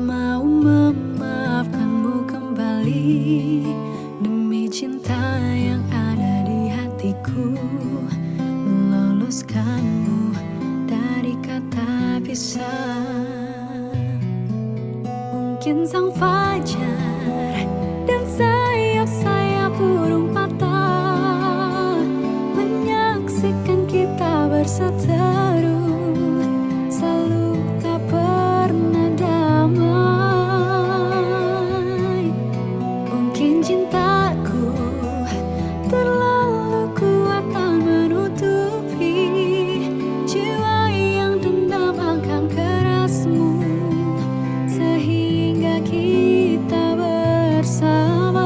mau memaafkanmu kembali demi cinta yang ada di hatiku, meloloskanmu dari kata pisah. Mungkin sang fajar dan sayap-sayap burung patah menyaksikan kita berseteru, selalu tak pernah damai. Mungkin cintaku terlalu kuat tak menutupi jiwa yang dendam akan kerasmu, sehingga kita bersama.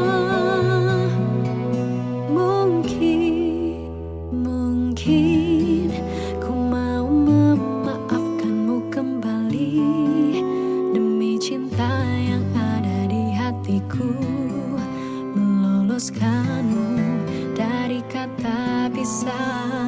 Mungkin ku mau memaafkanmu kembali demi cinta yang ada di hatiku, meloloskanmu dari kata pisah.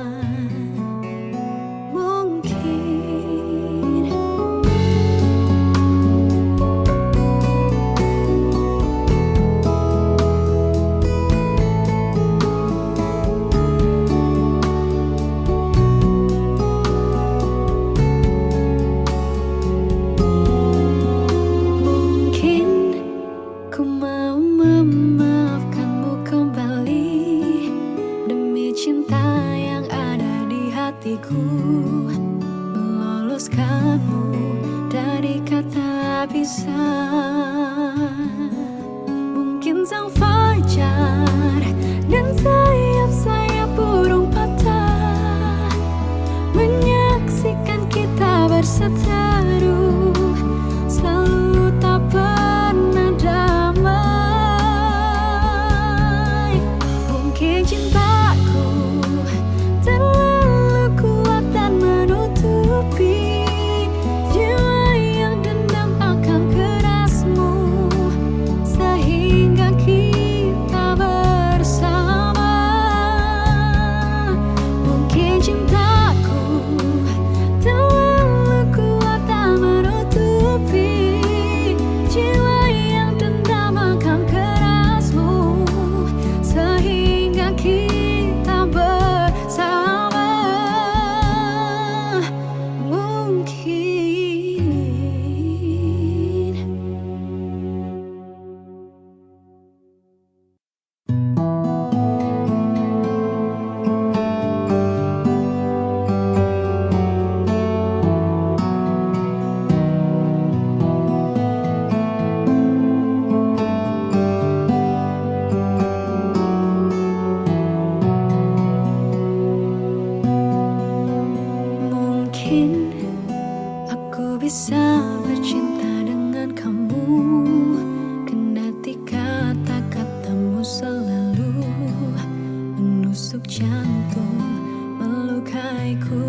Ku mau memaafkanmu kembali demi cinta yang ada di hatiku, meloloskanmu dari kata pisah. Mungkin sang fajar dan sayap-sayap burung patah menyaksikan kita berseteru, selalu tak pernah damai. Mungkin cintaku terlalu kuat dan menutupi jiwa yang dendam akan kerasmu, sehingga kita bersama. Mungkin cintaku terlalu kuat dan menutupi jiwa yang dendam akan kerasmu, sehingga kita bersama. Mungkin aku bisa bercinta dengan kamu, kendati kata-katamu selalu menusuk jantung, melukaiku.